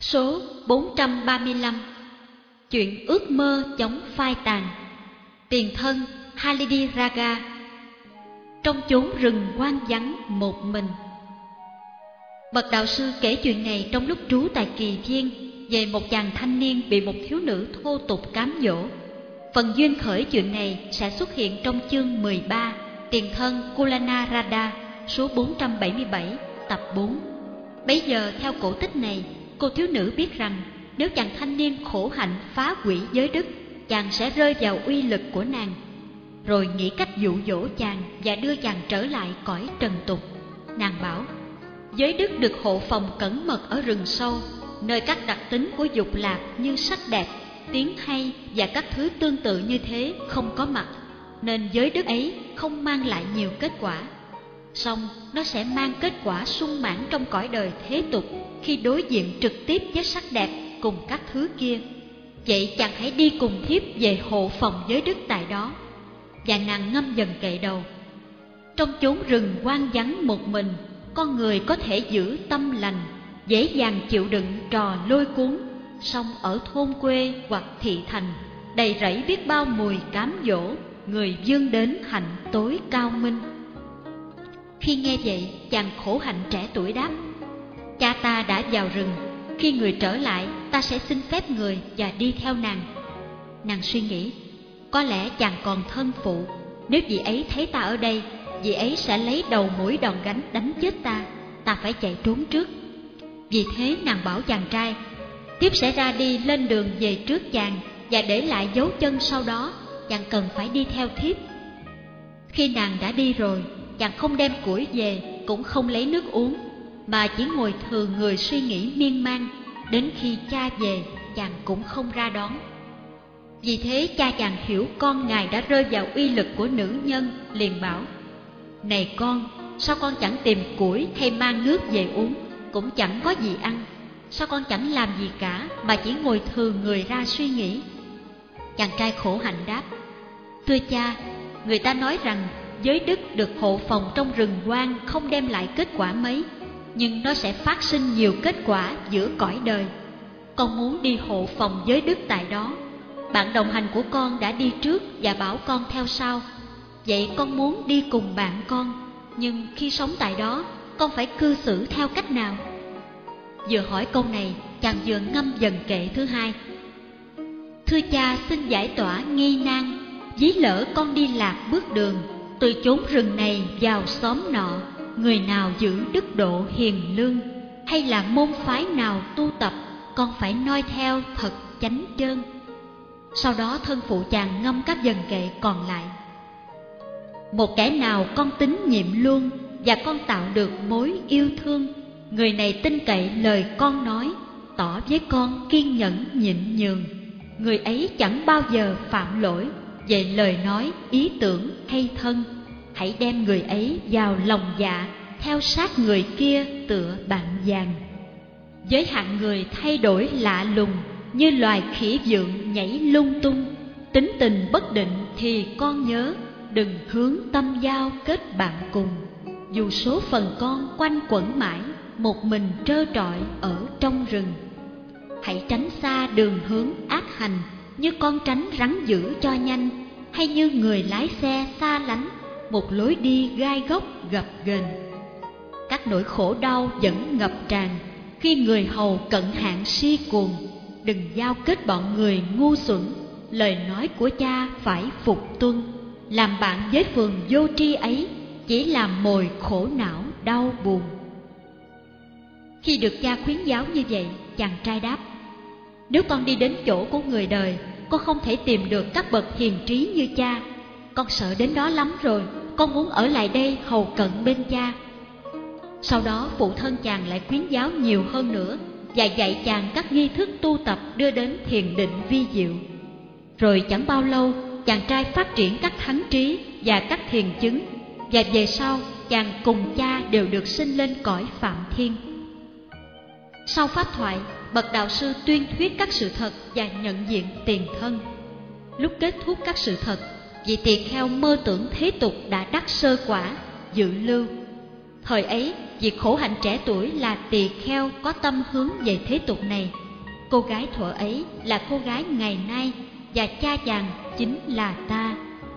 Số 435. Chuyện ước mơ chống phai tàn. Tiền thân Halidi Raga. Trong chốn rừng hoang vắng một mình. Bậc đạo sư kể chuyện này trong lúc trú tại Kỳ Viên về một chàng thanh niên bị một thiếu nữ thô tục cám dỗ. Phần duyên khởi chuyện này sẽ xuất hiện trong chương 13 Tiền thân Kulanarada, số 477, tập 4. Bấy giờ theo cổ tích này, cô thiếu nữ biết rằng nếu chàng thanh niên khổ hạnh phá hủy giới đức, chàng sẽ rơi vào uy lực của nàng, rồi nghĩ cách dụ dỗ chàng và đưa chàng trở lại cõi trần tục. Nàng bảo, giới đức được hộ phòng cẩn mật ở rừng sâu, nơi các đặc tính của dục lạc như sắc đẹp, tiếng hay và các thứ tương tự như thế không có mặt, nên giới đức ấy không mang lại nhiều kết quả. Song nó sẽ mang kết quả sung mãn trong cõi đời thế tục khi đối diện trực tiếp với sắc đẹp cùng các thứ kia. Vậy chàng hãy đi cùng thiếp về hộ phòng giới đức tại đó. Và nàng ngâm dần kệ đầu. Trong chốn rừng hoang vắng một mình, con người có thể giữ tâm lành, dễ dàng chịu đựng trò lôi cuốn. Song ở thôn quê hoặc thị thành, đầy rẫy biết bao mùi cám dỗ, người vươn đến hạnh tối cao minh. Khi nghe vậy, chàng khổ hạnh trẻ tuổi đáp, cha ta đã vào rừng, khi người trở lại ta sẽ xin phép người và đi theo nàng. Nàng suy nghĩ, có lẽ chàng còn thân phụ, nếu vị ấy thấy ta ở đây, vị ấy sẽ lấy đầu mũi đòn gánh đánh chết ta, ta phải chạy trốn trước. Vì thế nàng bảo chàng trai, tiếp sẽ ra đi lên đường về trước chàng và để lại dấu chân sau đó, chàng cần phải đi theo thiếp. Khi nàng đã đi rồi, chàng không đem củi về, cũng không lấy nước uống, mà chỉ ngồi thừ người suy nghĩ miên man. Đến khi cha về, chàng cũng không ra đón. Vì thế cha chàng hiểu con ngài đã rơi vào uy lực của nữ nhân, liền bảo, này con, sao con chẳng tìm củi hay mang nước về uống, cũng chẳng có gì ăn, sao con chẳng làm gì cả mà chỉ ngồi thừ người ra suy nghĩ? Chàng trai khổ hạnh đáp, thưa cha, người ta nói rằng giới đức được hộ phòng trong rừng hoang không đem lại kết quả mấy, nhưng nó sẽ phát sinh nhiều kết quả giữa cõi đời. Con muốn đi hộ phòng giới đức tại đó. Bạn đồng hành của con đã đi trước và bảo con theo sau. Vậy con muốn đi cùng bạn con, nhưng khi sống tại đó, con phải cư xử theo cách nào? Vừa hỏi câu này, chàng vừa ngâm dần kệ thứ hai. Thưa cha, xin giải tỏa nghi nan. Ví lỡ con đi lạc bước đường, từ chốn rừng này vào xóm nọ, người nào giữ đức độ hiền lương, hay là môn phái nào tu tập, con phải noi theo thật chánh chơn. Sau đó thân phụ chàng ngâm các dần kệ còn lại. Một kẻ nào con tín nhiệm luôn, và con tạo được mối yêu thương, người này tin cậy lời con nói, tỏ với con kiên nhẫn nhịn nhường. Người ấy chẳng bao giờ phạm lỗi về lời nói, ý tưởng hay thân. Hãy đem người ấy vào lòng dạ, theo sát người kia tựa bạn vàng. Giới hạn người thay đổi lạ lùng, như loài khỉ vượn nhảy lung tung. Tính tình bất định thì con nhớ, đừng hướng tâm giao kết bạn cùng. Dù số phận con quanh quẩn mãi, một mình trơ trọi ở trong rừng. Hãy tránh xa đường hướng ác hành, như con tránh rắn dữ cho nhanh, hay như người lái xe xa lánh một lối đi gai góc gập ghềnh. Các nỗi khổ đau vẫn ngập tràn khi người hầu cận hạn si cuồng. Đừng giao kết bọn người ngu xuẩn, lời nói của cha phải phục tuân. Làm bạn với phường vô tri ấy chỉ làm mồi khổ não đau buồn. Khi được cha khuyến giáo như vậy, chàng trai đáp, nếu con đi đến chỗ của người đời, con không thể tìm được các bậc hiền trí như cha. Con sợ đến đó lắm rồi, con muốn ở lại đây hầu cận bên cha. Sau đó phụ thân chàng lại khuyến giáo nhiều hơn nữa, và dạy chàng các nghi thức tu tập đưa đến thiền định vi diệu. Rồi chẳng bao lâu, chàng trai phát triển các thánh trí và các thiền chứng, và về sau chàng cùng cha đều được sinh lên cõi Phạm Thiên. Sau pháp thoại, bậc đạo sư tuyên thuyết các sự thật và nhận diện tiền thân. Lúc kết thúc các sự thật, vị tỳ kheo mơ tưởng thế tục đã đắc sơ quả, dự lưu. Thời ấy, Việc khổ hạnh trẻ tuổi là tỳ kheo có tâm hướng về thế tục này. Cô gái thuở ấy là cô gái ngày nay, và cha chàng chính là ta.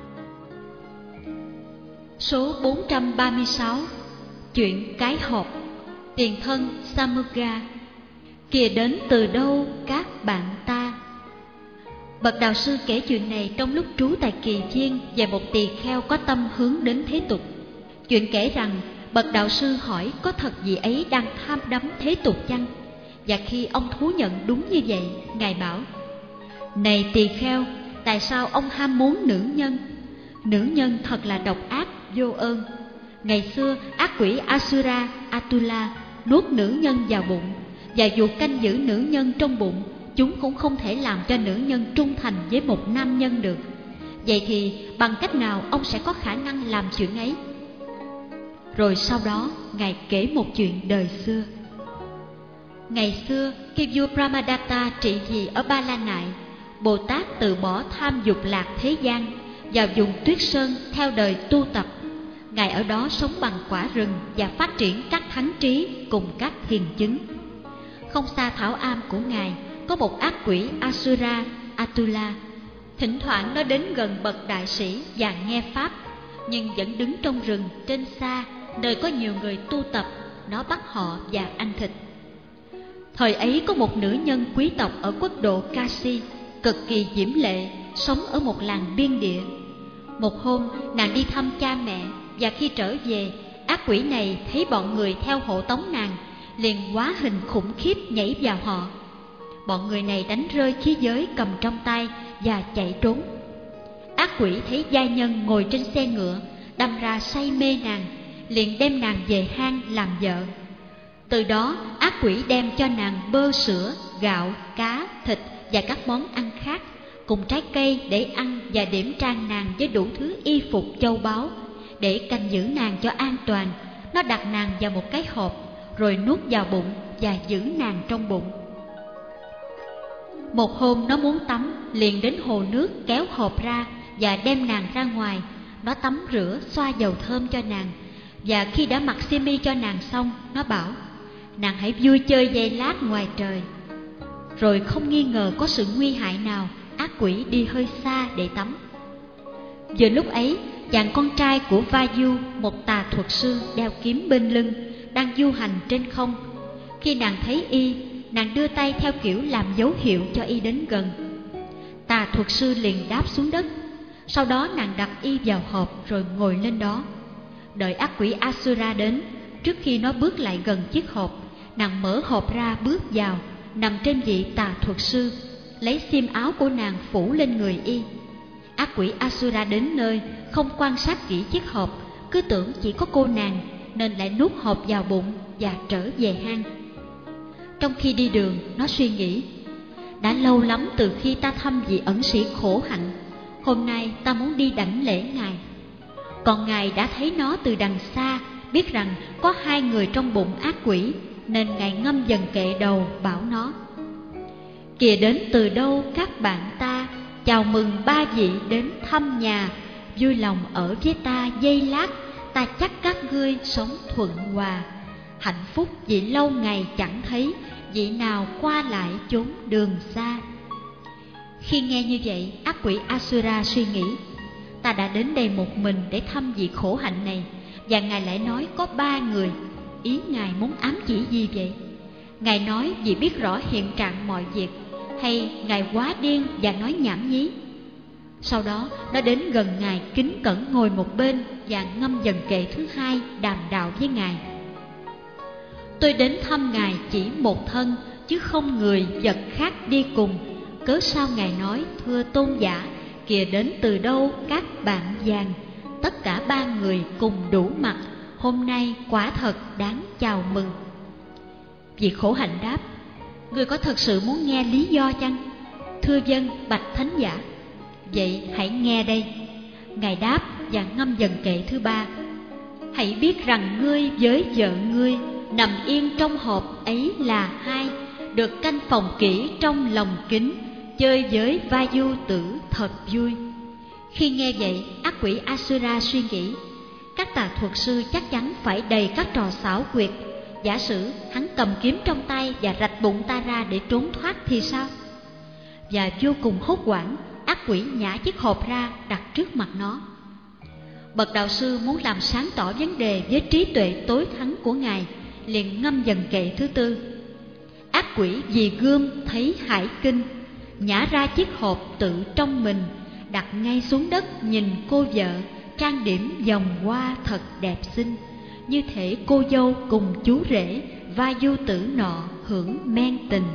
Số 436. Chuyện cái hộp. Tiền thân Samuga. Kìa đến từ đâu các bạn ta. Bậc đạo sư kể chuyện này trong lúc trú tại Kỳ Viên về một tỳ kheo có tâm hướng đến thế tục. Chuyện kể rằng bậc đạo sư hỏi có thật vị ấy đang tham đắm thế tục chăng? Và khi ông thú nhận đúng như vậy, Ngài bảo: Này tỳ kheo, tại sao ông ham muốn nữ nhân? Nữ nhân thật là độc ác, vô ơn. Ngày xưa ác quỷ Asura, Atula nuốt nữ nhân vào bụng, và dù canh giữ nữ nhân trong bụng, chúng cũng không thể làm cho nữ nhân trung thành với một nam nhân được. Vậy thì bằng cách nào ông sẽ có khả năng làm chuyện ấy? Rồi sau đó Ngài kể một chuyện đời xưa. Ngày xưa khi vua Brahmadatta trị vì ở Ba La Nại, Bồ Tát từ bỏ tham dục lạc thế gian, vào vùng Tuyết Sơn theo đời tu tập. Ngài ở đó sống bằng quả rừng và phát triển các thánh trí cùng các hiền chứng. Không xa thảo am của Ngài có một ác quỷ Asura, Atula. Thỉnh thoảng nó đến gần bậc đại sĩ và nghe pháp, nhưng vẫn đứng trong rừng trên xa, nơi có nhiều người tu tập. Nó bắt họ và ăn thịt. Thời ấy có một nữ nhân quý tộc ở quốc độ Kasi, cực kỳ diễm lệ, sống ở một làng biên địa. Một hôm nàng đi thăm cha mẹ, và khi trở về, ác quỷ này thấy bọn người theo hộ tống nàng, liền hóa hình khủng khiếp nhảy vào họ. Bọn người này đánh rơi khí giới cầm trong tay và chạy trốn. Ác quỷ thấy giai nhân ngồi trên xe ngựa, đâm ra say mê nàng, liền đem nàng về hang làm vợ. Từ đó ác quỷ đem cho nàng bơ sữa, gạo, cá, thịt và các món ăn khác, cùng trái cây để ăn, và điểm trang nàng với đủ thứ y phục châu báu. Để canh giữ nàng cho an toàn, nó đặt nàng vào một cái hộp, rồi nuốt vào bụng và giữ nàng trong bụng. Một hôm nó muốn tắm, liền đến hồ nước kéo hộp ra và đem nàng ra ngoài. Nó tắm rửa, xoa dầu thơm cho nàng, và khi đã mặc xiêm y cho nàng xong, nó bảo: Nàng hãy vui chơi giây lát ngoài trời. Rồi không nghi ngờ có sự nguy hại nào, ác quỷ đi hơi xa để tắm. Vừa lúc ấy, chàng con trai của Vayu, một tà thuật sư đeo kiếm bên lưng, đang du hành trên không. Khi nàng thấy y, nàng đưa tay theo kiểu làm dấu hiệu cho y đến gần. Tà thuật sư liền đáp xuống đất. Sau đó nàng đặt y vào hộp rồi ngồi lên đó. Đợi ác quỷ Asura đến, trước khi nó bước lại gần chiếc hộp, nàng mở hộp ra bước vào, nằm trên vị tà thuật sư, lấy xiêm áo của nàng phủ lên người y. Ác quỷ Asura đến nơi, không quan sát kỹ chiếc hộp, cứ tưởng chỉ có cô nàng, nên lại nuốt hộp vào bụng và trở về hang. Trong khi đi đường, nó suy nghĩ: Đã lâu lắm từ khi ta thăm vị ẩn sĩ khổ hạnh, hôm nay ta muốn đi đảnh lễ Ngài. Còn Ngài đã thấy nó từ đằng xa, biết rằng có hai người trong bụng ác quỷ, nên Ngài ngâm dần kệ đầu bảo nó: Kìa đến từ đâu các bạn ta, chào mừng ba vị đến thăm nhà, vui lòng ở với ta giây lát, ta chắc các ngươi sống thuận hòa. Hạnh phúc vì lâu ngày chẳng thấy vị nào qua lại chốn đường xa. Khi nghe như vậy, ác quỷ Asura suy nghĩ: Ta đã đến đây một mình để thăm vị khổ hạnh này, và Ngài lại nói có ba người. Ý Ngài muốn ám chỉ gì vậy? Ngài nói vì biết rõ hiện trạng mọi việc, hay Ngài quá điên và nói nhảm nhí? Sau đó nó đến gần Ngài, kính cẩn ngồi một bên và ngâm dần kệ thứ hai, đàm đạo với Ngài: Tôi đến thăm Ngài chỉ một thân, chứ không người vật khác đi cùng. Cớ sao Ngài nói thưa tôn giả, kìa đến từ đâu các bạn vàng? Tất cả ba người cùng đủ mặt, hôm nay quả thật đáng chào mừng. Vị khổ hạnh đáp: Người có thật sự muốn nghe lý do chăng? Thưa vâng, bạch thánh giả. Vậy hãy nghe đây. Ngài đáp và ngâm dần kệ thứ ba: Hãy biết rằng ngươi với vợ ngươi nằm yên trong hộp ấy là hai, được canh phòng kỹ trong lòng kính, chơi với Vayu tử thật vui. Khi nghe vậy, ác quỷ Asura suy nghĩ: các tà thuật sư chắc chắn phải đầy các trò xảo quyệt. Giả sử hắn cầm kiếm trong tay và rạch bụng ta ra để trốn thoát thì sao? Và vô cùng hốt hoảng, ác quỷ nhả chiếc hộp ra đặt trước mặt nó. Bậc đạo sư muốn làm sáng tỏ vấn đề với trí tuệ tối thắng của Ngài, liền ngâm dần kệ thứ tư. Ác quỷ vì gươm thấy hải kinh, nhả ra chiếc hộp tự trong mình, đặt ngay xuống đất nhìn cô vợ, trang điểm vòng hoa thật đẹp xinh, như thể cô dâu cùng chú rể vai du tử nọ hưởng men tình.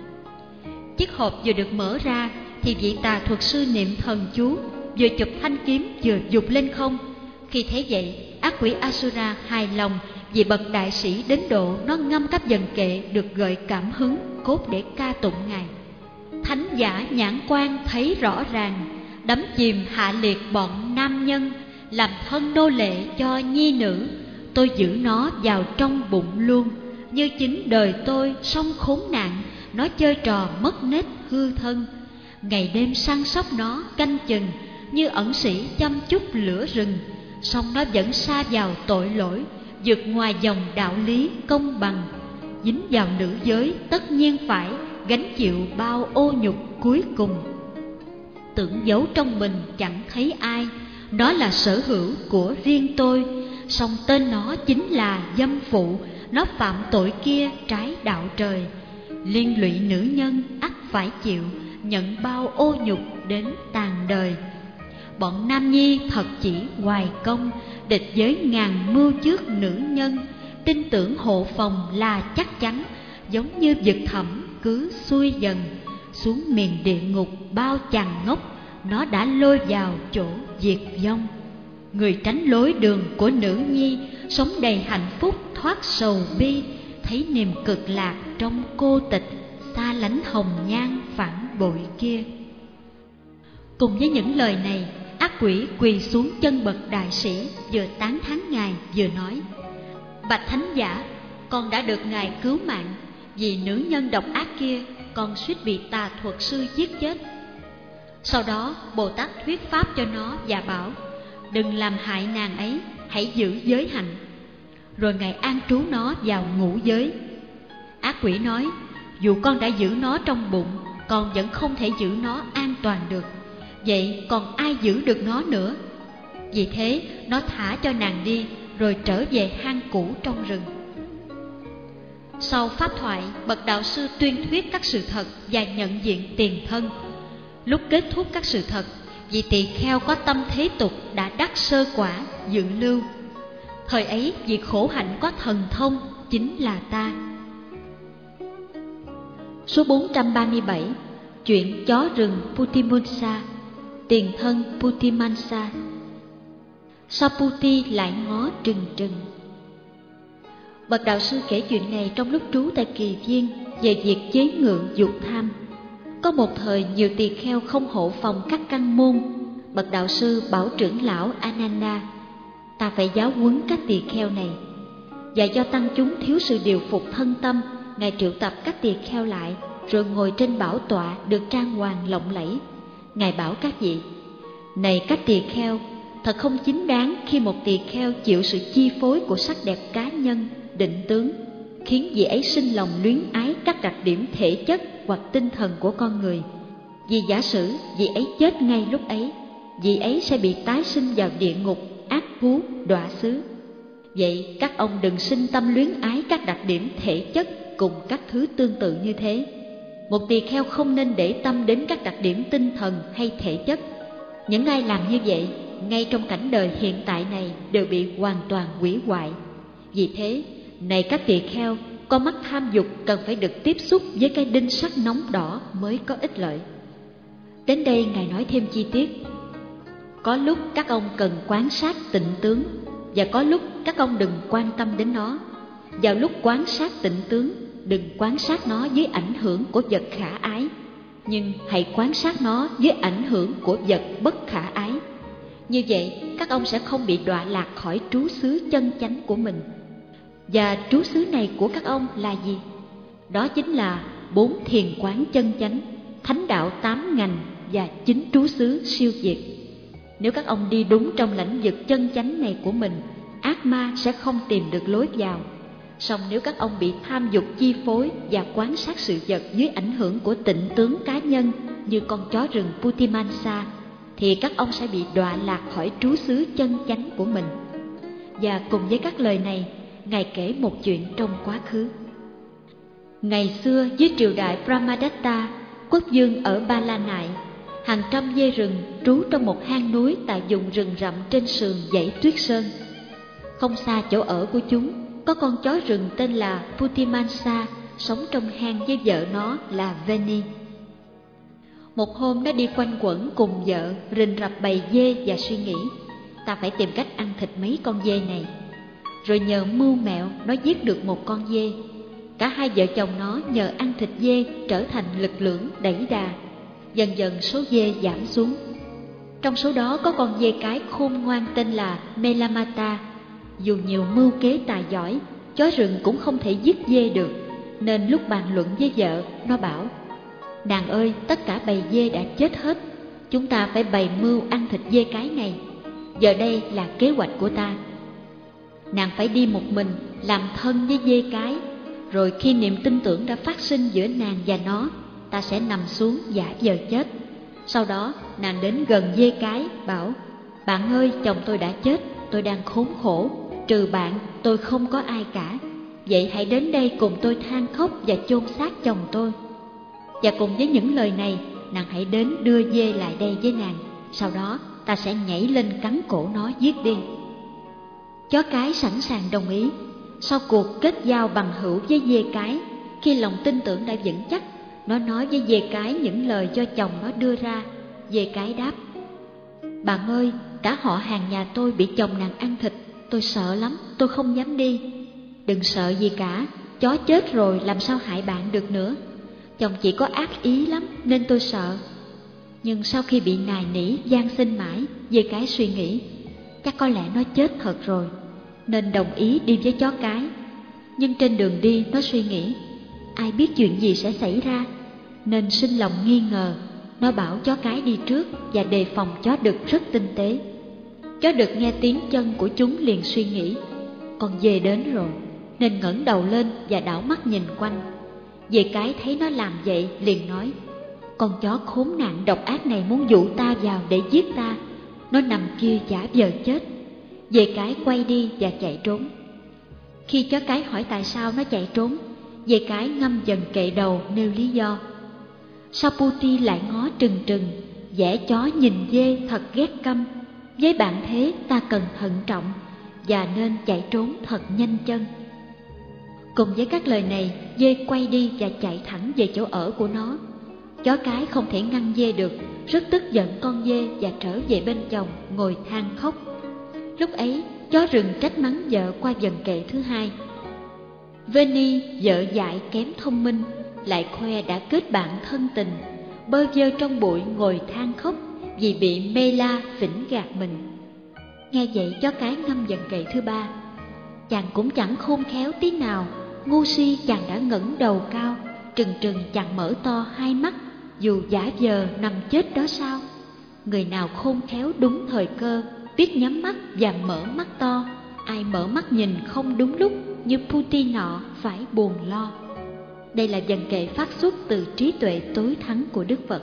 Chiếc hộp vừa được mở ra thì vị tà thuật sư niệm thần chú, vừa chụp thanh kiếm vừa giục lên không. Khi thấy vậy, ác quỷ Asura hài lòng vì bậc đại sĩ đến độ nó ngâm các dần kệ được gợi cảm hứng cốt để ca tụng Ngài. Thánh giả nhãn quan thấy rõ ràng, đắm chìm hạ liệt bọn nam nhân, làm thân nô lệ cho nhi nữ. Tôi giữ nó vào trong bụng luôn, như chính đời tôi song khốn nạn, nó chơi trò mất nết hư thân. Ngày đêm săn sóc nó canh chừng, như ẩn sĩ chăm chút lửa rừng, song nó vẫn sa vào tội lỗi, vượt ngoài dòng đạo lý công bằng. Dính vào nữ giới tất nhiên phải gánh chịu bao ô nhục cuối cùng. Tưởng giấu trong mình chẳng thấy ai, nó là sở hữu của riêng tôi, song tên nó chính là dâm phụ. Nó phạm tội kia trái đạo trời, liên lụy nữ nhân ắt phải chịu, nhận bao ô nhục đến tàn đời. Bọn nam nhi thật chỉ hoài công, địch với ngàn mưu trước nữ nhân, tin tưởng hộ phòng là chắc chắn, giống như vực thẳm cứ xuôi dần xuống miền địa ngục. Bao chàng ngốc nó đã lôi vào chỗ diệt vong. Người tránh lối đường của nữ nhi, sống đầy hạnh phúc thoát sầu bi, thấy niềm cực lạc trong cô tịch, xa lánh hồng nhan phản bội kia. Cùng với những lời này, ác quỷ quỳ xuống chân bậc đại sĩ, vừa tán thán Ngài vừa nói: Bạch thánh giả, con đã được Ngài cứu mạng, vì nữ nhân độc ác kia con suýt bị tà thuật sư giết chết. Sau đó Bồ Tát thuyết pháp cho nó và bảo: đừng làm hại nàng ấy, hãy giữ giới hạnh. Rồi Ngài an trú nó vào ngũ giới. Ác quỷ nói: dù con đã giữ nó trong bụng, con vẫn không thể giữ nó an toàn được. Vậy còn ai giữ được nó nữa? Vì thế nó thả cho nàng đi, rồi trở về hang cũ trong rừng. Sau pháp thoại, bậc đạo sư tuyên thuyết các sự thật và nhận diện tiền thân. Lúc kết thúc các sự thật, vị tỳ kheo có tâm thế tục đã đắc sơ quả dự lưu. Thời ấy vị khổ hạnh có thần thông chính là ta. Số 437. Chuyện chó rừng Putimansa. Tiền thân Putimansa. Saputi lại ngó trừng trừng. Bậc đạo sư kể chuyện này trong lúc trú tại Kỳ Viên về việc chế ngự dục tham. Có một thời nhiều tỳ kheo không hộ phòng các căn môn. Bậc đạo sư bảo trưởng lão Ananda: ta phải giáo huấn các tỳ kheo này. Và do tăng chúng thiếu sự điều phục thân tâm, Ngài triệu tập các tỳ kheo lại, rồi ngồi trên bảo tọa được trang hoàng lộng lẫy. Ngài bảo các vị: này các tỳ kheo, thật không chính đáng khi một tỳ kheo chịu sự chi phối của sắc đẹp cá nhân, định tướng, khiến vị ấy sinh lòng luyến ái các đặc điểm thể chất hoặc tinh thần của con người. Vì giả sử vị ấy chết ngay lúc ấy, vị ấy sẽ bị tái sinh vào địa ngục, ác thú, đọa xứ. Vậy các ông đừng sinh tâm luyến ái các đặc điểm thể chất cùng các thứ tương tự như thế. Một tỳ kheo không nên để tâm đến các đặc điểm tinh thần hay thể chất. Những ai làm như vậy, ngay trong cảnh đời hiện tại này đều bị hoàn toàn hủy hoại. Vì thế, này các tỳ kheo, con mắt tham dục cần phải được tiếp xúc với cái đinh sắt nóng đỏ mới có ích lợi. Đến đây Ngài nói thêm chi tiết. Có lúc các ông cần quan sát tịnh tướng, và có lúc các ông đừng quan tâm đến nó. Vào lúc quan sát tịnh tướng, đừng quan sát nó dưới ảnh hưởng của vật khả ái, nhưng hãy quan sát nó dưới ảnh hưởng của vật bất khả ái. Như vậy, các ông sẽ không bị đọa lạc khỏi trú xứ chân chánh của mình. Và trú xứ này của các ông là gì? Đó chính là 4 thiền quán chân chánh, thánh đạo 8 ngành và 9 trú xứ siêu diệt. Nếu các ông đi đúng trong lãnh vực chân chánh này của mình, ác ma sẽ không tìm được lối vào. Song nếu các ông bị tham dục chi phối và quan sát sự vật dưới ảnh hưởng của tịnh tướng cá nhân như con chó rừng Putimansa, thì các ông sẽ bị đọa lạc khỏi trú xứ chân chánh của mình. Và cùng với các lời này, Ngài kể một chuyện trong quá khứ. Ngày xưa dưới triều đại Brahmadatta, quốc vương ở Ba La Nại, hàng trăm dê rừng trú trong một hang núi tại vùng rừng rậm trên sườn dãy Tuyết Sơn. Không xa chỗ ở của chúng, có con chó rừng tên là Putimansa sống trong hang với vợ nó là Veni. Một hôm nó đi quanh quẩn cùng vợ, rình rập bầy dê và suy nghĩ, ta phải tìm cách ăn thịt mấy con dê này. Rồi nhờ mưu mẹo nó giết được một con dê. Cả hai vợ chồng nó nhờ ăn thịt dê trở thành lực lưỡng đẩy đà. Dần dần số dê giảm xuống. Trong số đó có con dê cái khôn ngoan tên là Melamata. Dù nhiều mưu kế tài giỏi, chó rừng cũng không thể giết dê được. Nên lúc bàn luận với vợ, nó bảo: nàng ơi, tất cả bầy dê đã chết hết, chúng ta phải bày mưu ăn thịt dê cái này. Giờ đây là kế hoạch của ta. Nàng phải đi một mình, làm thân với dê cái. Rồi khi niềm tin tưởng đã phát sinh giữa nàng và nó, ta sẽ nằm xuống giả vờ chết. Sau đó nàng đến gần dê cái, bảo: bạn ơi, chồng tôi đã chết, tôi đang khốn khổ, trừ bạn tôi không có ai cả. Vậy hãy đến đây cùng tôi than khóc và chôn xác chồng tôi. Và cùng với những lời này, nàng hãy đến đưa dê lại đây với nàng. Sau đó ta sẽ nhảy lên cắn cổ nó giết đi. Chó cái sẵn sàng đồng ý. Sau cuộc kết giao bằng hữu với dê cái, khi lòng tin tưởng đã vững chắc, nó nói với dê cái những lời do chồng nó đưa ra. Dê cái đáp: bạn ơi, cả họ hàng nhà tôi bị chồng nàng ăn thịt, tôi sợ lắm, tôi không dám đi. Đừng sợ gì cả, chó chết rồi làm sao hại bạn được nữa. Chồng chỉ có ác ý lắm nên tôi sợ. Nhưng sau khi bị nài nỉ van xin mãi, dê cái suy nghĩ, chắc có lẽ nó chết thật rồi, nên đồng ý đi với chó cái. Nhưng trên đường đi nó suy nghĩ, ai biết chuyện gì sẽ xảy ra, nên sinh lòng nghi ngờ. Nó bảo chó cái đi trước và đề phòng chó đực rất tinh tế. Chó đực nghe tiếng chân của chúng liền suy nghĩ, con dê đến rồi, nên ngẩng đầu lên và đảo mắt nhìn quanh. Dê cái thấy nó làm vậy liền nói, con chó khốn nạn độc ác này muốn dụ ta vào để giết ta. Nó nằm kia giả vờ chết. Dê cái quay đi và chạy trốn. Khi chó cái hỏi tại sao nó chạy trốn, dê cái ngâm dần kệ đầu nêu lý do. Saputi lại ngó trừng trừng, vẻ chó nhìn dê thật ghét căm. Với bạn thế ta cần thận trọng và nên chạy trốn thật nhanh chân. Cùng với các lời này, dê quay đi và chạy thẳng về chỗ ở của nó. Chó cái không thể ngăn dê được, rất tức giận con dê và trở về bên chồng ngồi than khóc. Lúc ấy, chó rừng trách mắng vợ qua dần kệ thứ hai. Veni, vợ dại kém thông minh, lại khoe đã kết bạn thân tình, bơ vơ trong bụi ngồi than khóc vì bị Mela phỉnh gạt mình. Nghe vậy chó cái ngâm dần kệ thứ ba. Chàng cũng chẳng khôn khéo tí nào, ngu si chàng đã ngẩng đầu cao, trừng trừng chàng mở to hai mắt, dù giả vờ nằm chết đó sao. Người nào khôn khéo đúng thời cơ, biết nhắm mắt và mở mắt to, ai mở mắt nhìn không đúng lúc như Puti nọ phải buồn lo. Đây là dần kệ phát xuất từ trí tuệ tối thắng của Đức Phật.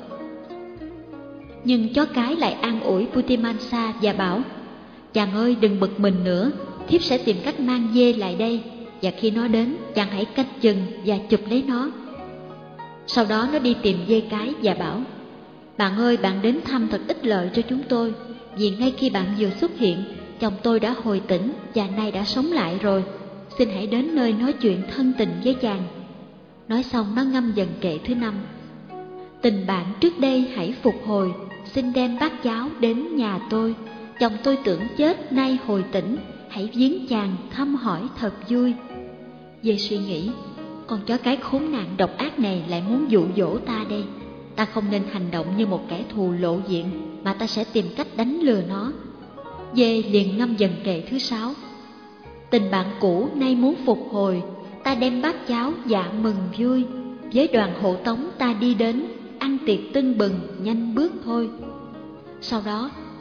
Nhưng chó cái lại an ủi Putimansa và bảo, chàng ơi đừng bực mình nữa, thiếp sẽ tìm cách mang dê lại đây, và khi nó đến chàng hãy canh chừng và chụp lấy nó. Sau đó nó đi tìm dê cái và bảo, bạn ơi, bạn đến thăm thật ích lợi cho chúng tôi, vì ngay khi bạn vừa xuất hiện, chồng tôi đã hồi tỉnh và nay đã sống lại rồi. Xin hãy đến nơi nói chuyện thân tình với chàng. Nói xong nó ngâm dần kệ thứ 5. Tình bạn trước đây hãy phục hồi, xin đem bát cháo đến nhà tôi. Chồng tôi tưởng chết nay hồi tỉnh, hãy viếng chàng thăm hỏi thật vui. Dê suy nghĩ, con chó cái khốn nạn độc ác này lại muốn dụ dỗ ta đây. Ta không nên hành động như một kẻ thù lộ diện, mà ta sẽ tìm cách đánh lừa nó. Dê liền ngâm dần kệ thứ 6. Tình bạn cũ nay muốn phục hồi, ta đem bát cháo dạ mừng vui. Với đoàn hộ tống ta đi đến, ăn tiệc tưng bừng nhanh bước thôi. Sau đó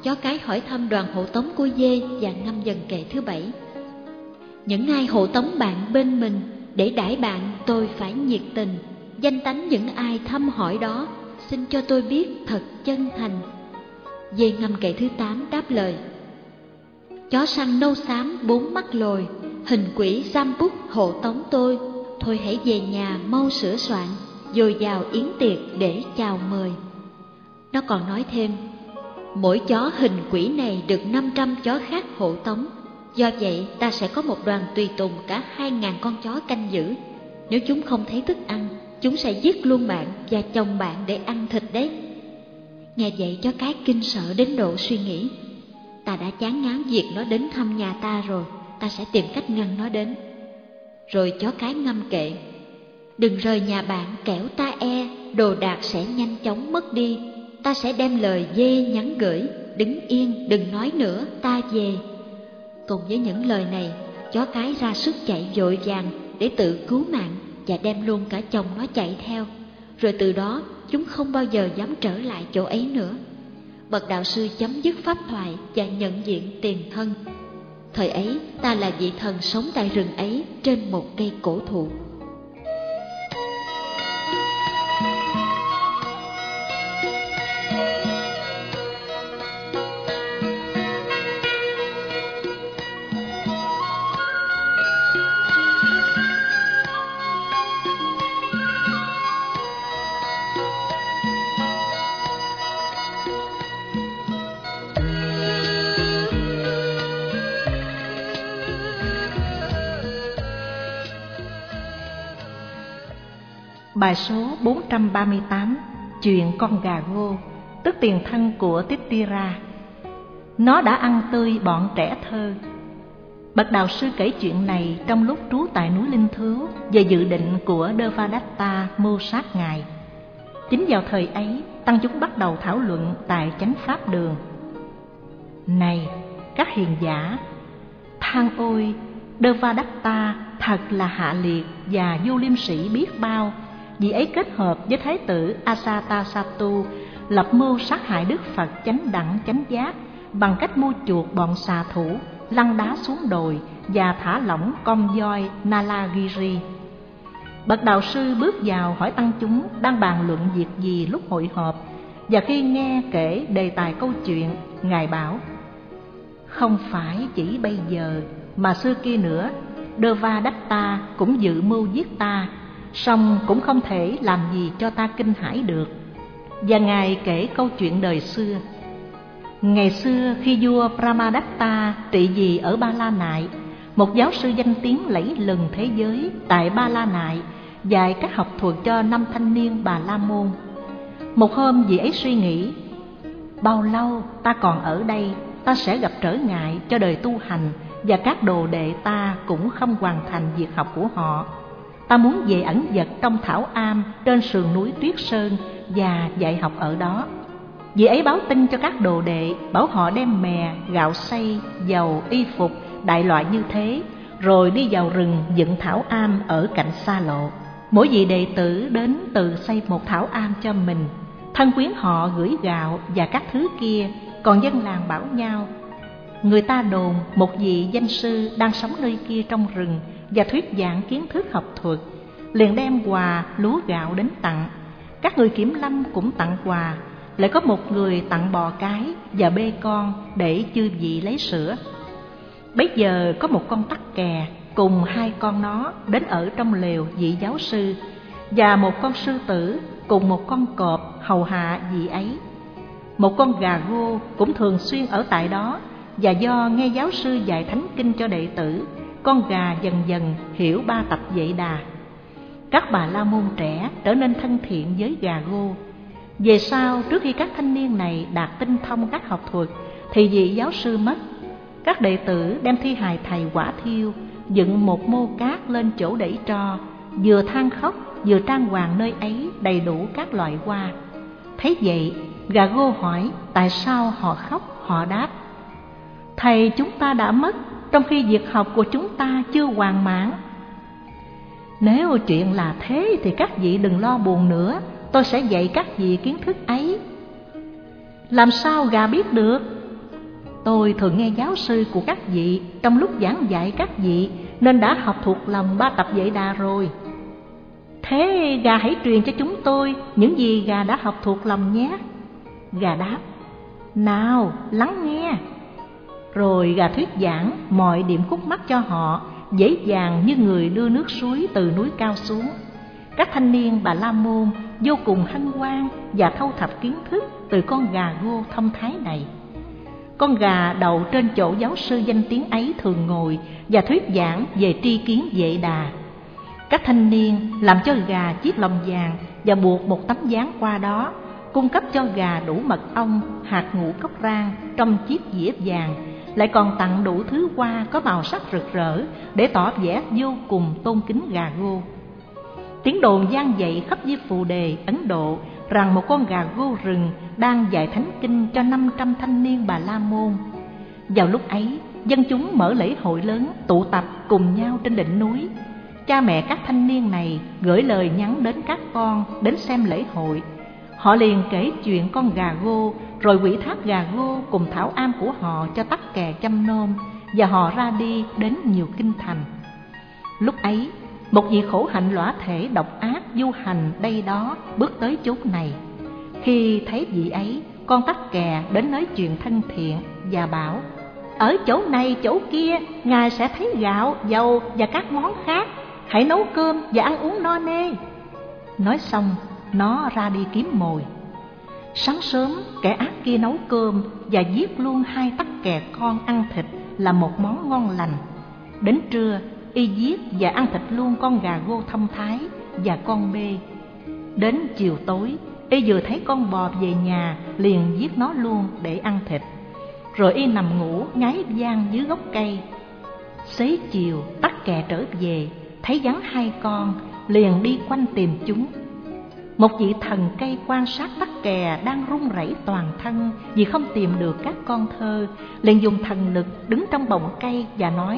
chó cái hỏi thăm đoàn hộ tống của dê và ngâm dần kệ thứ 7. Những ai hộ tống bạn bên mình, để đãi bạn tôi phải nhiệt tình. Danh tánh những ai thăm hỏi đó, xin cho tôi biết thật chân thành. Dê ngâm kệ thứ 8 đáp lời: chó săn nâu xám 4 mắt lồi, hình quỷ giam bút hộ tống tôi. Thôi hãy về nhà mau sửa soạn, dồi dào yến tiệc để chào mời. Nó còn nói thêm: mỗi chó hình quỷ này được 500 chó khác hộ tống. Do vậy ta sẽ có một đoàn tùy tùng cả 2.000 con chó canh giữ. Nếu chúng không thấy thức ăn, chúng sẽ giết luôn bạn và chồng bạn để ăn thịt đấy. Nghe vậy chó cái kinh sợ đến độ suy nghĩ: ta đã chán ngán việc nó đến thăm nhà ta rồi, ta sẽ tìm cách ngăn nó đến. Rồi chó cái ngâm kệ: đừng rời nhà bạn kẻo ta e, đồ đạc sẽ nhanh chóng mất đi. Ta sẽ đem lời dê nhắn gửi, đứng yên đừng nói nữa, ta về. Cùng với những lời này, chó cái ra sức chạy vội vàng để tự cứu mạng và đem luôn cả chồng nó chạy theo. Rồi từ đó chúng không bao giờ dám trở lại chỗ ấy nữa. Bậc đạo sư chấm dứt pháp thoại và nhận diện tiền thân. Thời ấy ta là vị thần sống tại rừng ấy trên một cây cổ thụ. Bài số 438, chuyện con gà Gô, tức tiền thân của Titira. Nó đã ăn tươi bọn trẻ thơ. Bậc đạo sư kể chuyện này trong lúc trú tại núi Linh Thứu về dự định của Devadatta mưu sát ngài. Chính vào thời ấy, tăng chúng bắt đầu thảo luận tại chánh pháp đường: này các hiền giả, than ôi, Devadatta thật là hạ liệt và vô liêm sĩ biết bao, vì ấy kết hợp với thái tử Ajatasattu lập mưu sát hại Đức Phật chánh đẳng chánh giác bằng cách mua chuộc bọn xà thủ, lăn đá xuống đồi và thả lỏng con voi Nalagiri. Bậc đạo sư bước vào hỏi tăng chúng đang bàn luận việc gì lúc hội họp, và khi nghe kể đề tài câu chuyện, ngài bảo: không phải chỉ bây giờ mà xưa kia nữa, Devadatta cũng dự mưu giết ta, song cũng không thể làm gì cho ta kinh hãi được. Và ngài kể câu chuyện đời xưa. Ngày xưa khi vua Brahmadatta trị vì ở Ba La Nại, một giáo sư danh tiếng lẫy lừng thế giới tại Ba La Nại dạy các học thuật cho 5 thanh niên Bà La Môn. Một hôm vị ấy suy nghĩ: bao lâu ta còn ở đây, ta sẽ gặp trở ngại cho đời tu hành, và các đồ đệ ta cũng không hoàn thành việc học của họ. Ta muốn về ẩn dật trong thảo am trên sườn núi Tuyết Sơn và dạy học ở đó. Vị ấy báo tin cho các đồ đệ, bảo họ đem mè, gạo xay, dầu, y phục, đại loại như thế, rồi đi vào rừng dựng thảo am ở cạnh xa lộ. Mỗi vị đệ tử đến tự xây một thảo am cho mình. Thân quyến họ gửi gạo và các thứ kia, còn dân làng bảo nhau. Người ta đồn một vị danh sư đang sống nơi kia trong rừng và thuyết giảng kiến thức học thuật, liền đem quà lúa gạo đến tặng. Các người kiểm lâm cũng tặng quà, lại có một người tặng bò cái và bê con để chư vị lấy sữa. Bấy giờ có một con tắc kè cùng 2 con nó đến ở trong lều vị giáo sư, và một con sư tử cùng một con cọp hầu hạ vị ấy. Một con gà Gô cũng thường xuyên ở tại đó, và do nghe giáo sư dạy thánh kinh cho đệ tử, con gà dần dần hiểu 3 tập Vệ Đà. Các bà la môn trẻ trở nên thân thiện với gà Gô. Về sau, trước khi các thanh niên này đạt tinh thông các học thuật, thì vị giáo sư mất. Các đệ tử đem thi hài thầy Quả Thiêu, dựng một mô cát lên chỗ để tro, vừa than khóc vừa trang hoàng nơi ấy đầy đủ các loại hoa. Thấy vậy, gà Gô hỏi tại sao họ khóc. Họ đáp: thầy chúng ta đã mất, trong khi việc học của chúng ta chưa hoàn mãn. Nếu chuyện là thế thì các vị đừng lo buồn nữa, tôi sẽ dạy các vị kiến thức ấy. Làm sao gà biết được? Tôi thường nghe giáo sư của các vị trong lúc giảng dạy các vị, nên đã học thuộc lòng 3 tập Vệ Đà rồi. Thế gà hãy truyền cho chúng tôi những gì gà đã học thuộc lòng nhé. Gà đáp: nào, lắng nghe. Rồi gà thuyết giảng mọi điểm khúc mắc cho họ, dễ dàng như người đưa nước suối từ núi cao xuống. Các thanh niên Bà La Môn vô cùng hân hoan và thâu thập kiến thức từ con gà Gô thông thái này. Con gà đậu trên chỗ giáo sư danh tiếng ấy thường ngồi và thuyết giảng về tri kiến Vệ Đà. Các thanh niên làm cho gà chiếc lồng vàng và buộc một tấm ván qua đó, cung cấp cho gà đủ mật ong, hạt ngũ cốc rang trong chiếc dĩa vàng, lại còn tặng đủ thứ hoa có màu sắc rực rỡ để tỏ vẻ vô cùng tôn kính gà Gô. Tiếng đồn vang dậy khắp với phù đề Ấn Độ rằng một con gà Gô rừng đang dạy thánh kinh cho 500 thanh niên Bà La Môn. Vào lúc ấy, dân chúng mở lễ hội lớn tụ tập cùng nhau trên đỉnh núi. Cha mẹ các thanh niên này gửi lời nhắn đến các con đến xem lễ hội. Họ liền kể chuyện con gà Gô, rồi ủy thác gà Gô cùng thảo am của họ cho Tắc Kè chăm nom, và họ ra đi đến nhiều kinh thành. Lúc ấy, một vị khổ hạnh lõa thể độc ác du hành đây đó bước tới chốn này. Khi thấy vị ấy, con Tắc Kè đến nói chuyện thân thiện và bảo: ở chỗ này chỗ kia, ngài sẽ thấy gạo, dầu và các món khác. Hãy nấu cơm và ăn uống no nê. Nói xong, nó ra đi kiếm mồi. Sáng sớm, kẻ ác kia nấu cơm và giết luôn 2 Tắc Kè con ăn thịt là một món ngon lành. Đến trưa, y giết và ăn thịt luôn con gà Gô thông thái và con bê. Đến chiều tối, y vừa thấy con bò về nhà liền giết nó luôn để ăn thịt. Rồi y nằm ngủ ngáy vang dưới gốc cây. Xế chiều, Tắc Kè trở về, thấy vắng 2 con, liền đi quanh tìm chúng. Một vị thần cây quan sát Tắc Kè đang run rẩy toàn thân vì không tìm được các con thơ, liền dùng thần lực đứng trong bọng cây và nói: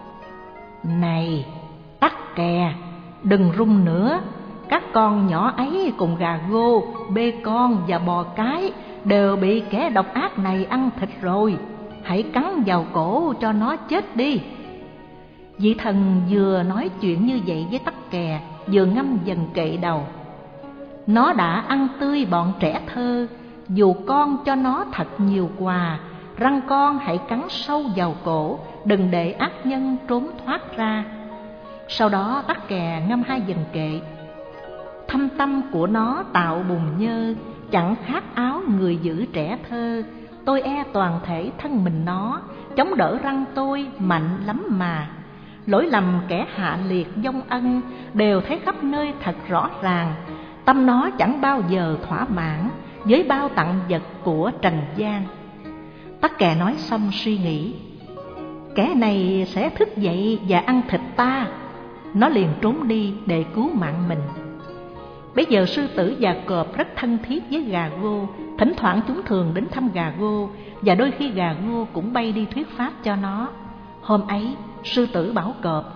này Tắc Kè, đừng run nữa. Các con nhỏ ấy cùng gà Gô, bê con và bò cái đều bị kẻ độc ác này ăn thịt rồi. Hãy cắn vào cổ cho nó chết đi. Vị thần vừa nói chuyện như vậy với Tắc Kè, vừa ngâm dần kệ đầu: nó đã ăn tươi bọn trẻ thơ, dù con cho nó thật nhiều quà, răng con hãy cắn sâu vào cổ, đừng để ác nhân trốn thoát ra. Sau đó Tắc Kè ngâm 2 dần kệ: thâm tâm của nó tạo bùn nhơ, chẳng khác áo người giữ trẻ thơ. Tôi e toàn thể thân mình nó, chống đỡ răng tôi mạnh lắm mà. Lỗi lầm kẻ hạ liệt vong ân đều thấy khắp nơi thật rõ ràng. Tâm nó chẳng bao giờ thỏa mãn với bao tặng vật của trần gian. Tắc Kè nói xong suy nghĩ: kẻ này sẽ thức dậy và ăn thịt ta. Nó liền trốn đi để cứu mạng mình. Bây giờ sư tử và cọp rất thân thiết với gà Gô. Thỉnh thoảng chúng thường đến thăm gà Gô, và đôi khi gà Gô cũng bay đi thuyết pháp cho nó. Hôm ấy, sư tử bảo cọp: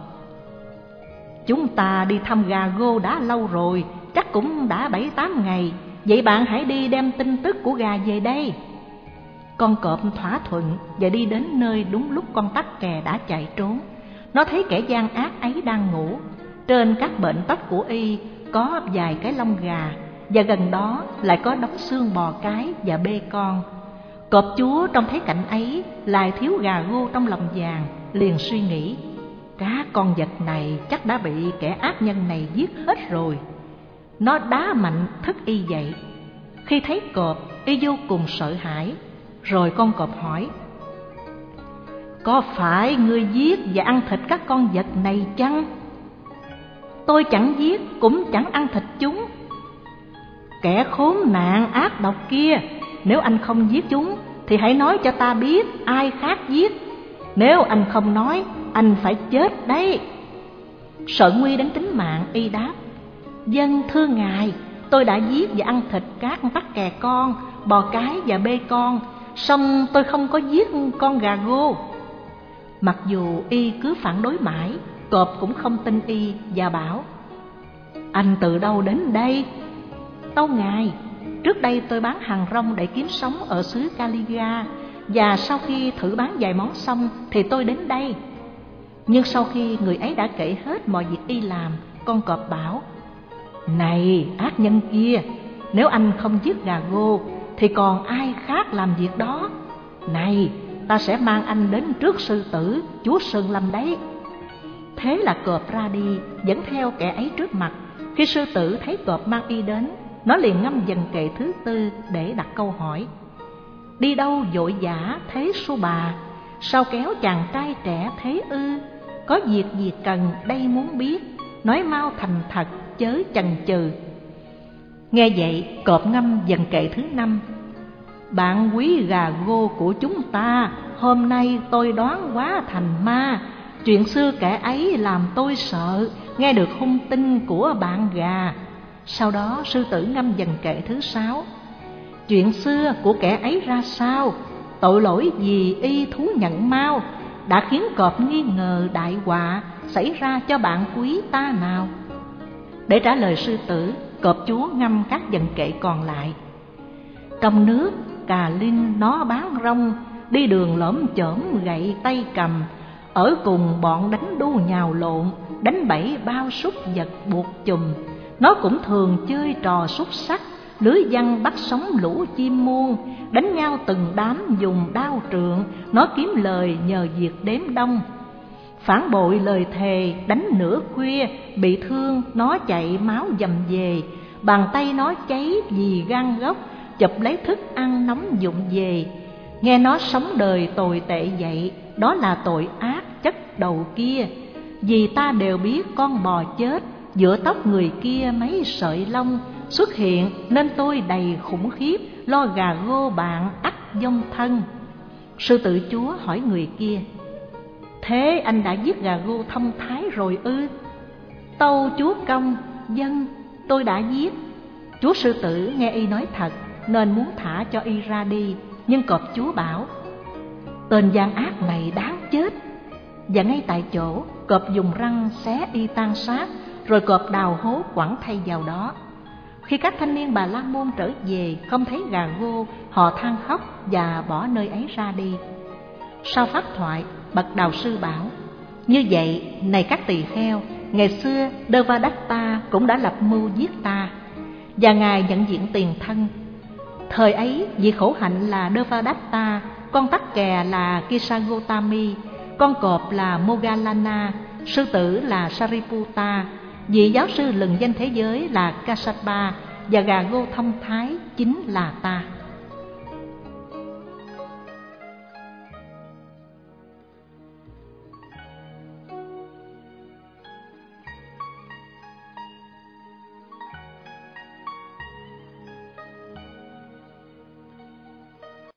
chúng ta đi thăm gà Gô đã lâu rồi, chắc cũng đã 7-8 ngày. Vậy bạn hãy đi đem tin tức của gà về đây. Con cọp thỏa thuận và đi đến nơi đúng lúc con Tắc Kè đã chạy trốn. Nó thấy kẻ gian ác ấy đang ngủ. Trên các bệnh tóc của y có vài cái lông gà, và gần đó lại có đống xương bò cái và bê con. Cọp chúa trông thấy cảnh ấy, lại thiếu gà Gô trong lồng vàng, liền suy nghĩ: các con vật này chắc đã bị kẻ ác nhân này giết hết rồi. Nó đá mạnh thức y dậy. Khi thấy cọp, y vô cùng sợ hãi. Rồi con cọp hỏi: có phải ngươi giết và ăn thịt các con vật này chăng? Tôi chẳng giết cũng chẳng ăn thịt chúng. Kẻ khốn nạn ác độc kia, nếu anh không giết chúng thì hãy nói cho ta biết ai khác giết. Nếu anh không nói, anh phải chết đấy. Sợ nguy đến tính mạng, y đáp: vâng thưa ngài, tôi đã giết và ăn thịt các Tắc Kè con, bò cái và bê con, song tôi không có giết con gà Gô. Mặc dù y cứ phản đối mãi, cọp cũng không tin y và bảo: anh từ đâu đến đây? Tâu ngài, trước đây tôi bán hàng rong để kiếm sống ở xứ Kaliga, và sau khi thử bán vài món xong thì tôi đến đây. Nhưng sau khi người ấy đã kể hết mọi việc y làm, con cọp bảo: Này ác nhân kia, nếu anh không giết gà gô thì còn ai khác làm việc đó. Này, ta sẽ mang anh đến trước sư tử, chúa Sơn Lâm đấy. Thế là cọp ra đi, dẫn theo kẻ ấy trước mặt. Khi sư tử thấy cọp mang y đến, nó liền ngâm dần kệ thứ tư để đặt câu hỏi: Đi đâu vội vã thế su bà, sao kéo chàng trai trẻ thế ư? Có việc gì cần đây muốn biết, nói mau thành thật chớ chần chừ. Nghe vậy, cọp ngâm dần kệ thứ năm: Bạn quý gà gô của chúng ta, hôm nay tôi đoán quá thành ma. Chuyện xưa kẻ ấy làm tôi sợ, nghe được hung tin của bạn gà. Sau đó sư tử ngâm dần kệ thứ sáu: Chuyện xưa của kẻ ấy ra sao, tội lỗi gì y thú nhận mau, đã khiến cọp nghi ngờ đại họa xảy ra cho bạn quý ta nào. Để trả lời sư tử, cọp chúa ngâm các dần kệ còn lại: Trong nước cà linh nó bán rong, đi đường lởm chởm gậy tay cầm, ở cùng bọn đánh đu nhào lộn, đánh bẫy bao súc vật buộc chùm. Nó cũng thường chơi trò xúc sắc, lưới giăng bắt sống lũ chim muôn, đánh nhau từng đám dùng đao trượng, nó kiếm lời nhờ việc đếm đông. Phản bội lời thề, đánh nửa khuya, bị thương nó chạy máu dầm về, bàn tay nó cháy vì gan góc, chụp lấy thức ăn nóng dụng về. Nghe nó sống đời tồi tệ vậy, đó là tội ác chất đầu kia. Vì ta đều biết con bò chết, giữa tóc người kia mấy sợi lông xuất hiện, nên tôi đầy khủng khiếp, lo gà gô bạn ắt vong thân. Sư tử chúa hỏi người kia: Thế anh đã giết gà gô thông thái rồi ư? Tâu chúa công: Vâng, tôi đã giết. Chúa sư tử nghe y nói thật nên muốn thả cho y ra đi, nhưng cọp chúa bảo: Tên gian ác này đáng chết. Và ngay tại chỗ, cọp dùng răng xé y tan xác, rồi cọp đào hố quẳng thay vào đó. Khi các thanh niên Bà La Môn trở về không thấy gà gô, họ than khóc và bỏ nơi ấy ra đi. Sau pháp thoại, bậc đạo sư bảo: Như vậy, này các tỳ kheo, ngày xưa Devadatta cũng đã lập mưu giết ta, và ngài nhận diện tiền thân. Thời ấy, vị khổ hạnh là Devadatta, con tắc kè là Kisagotami, con cọp là Moggallana, sư tử là Sariputta, vị giáo sư lừng danh thế giới là Kassapa, và gà gô thông thái chính là ta.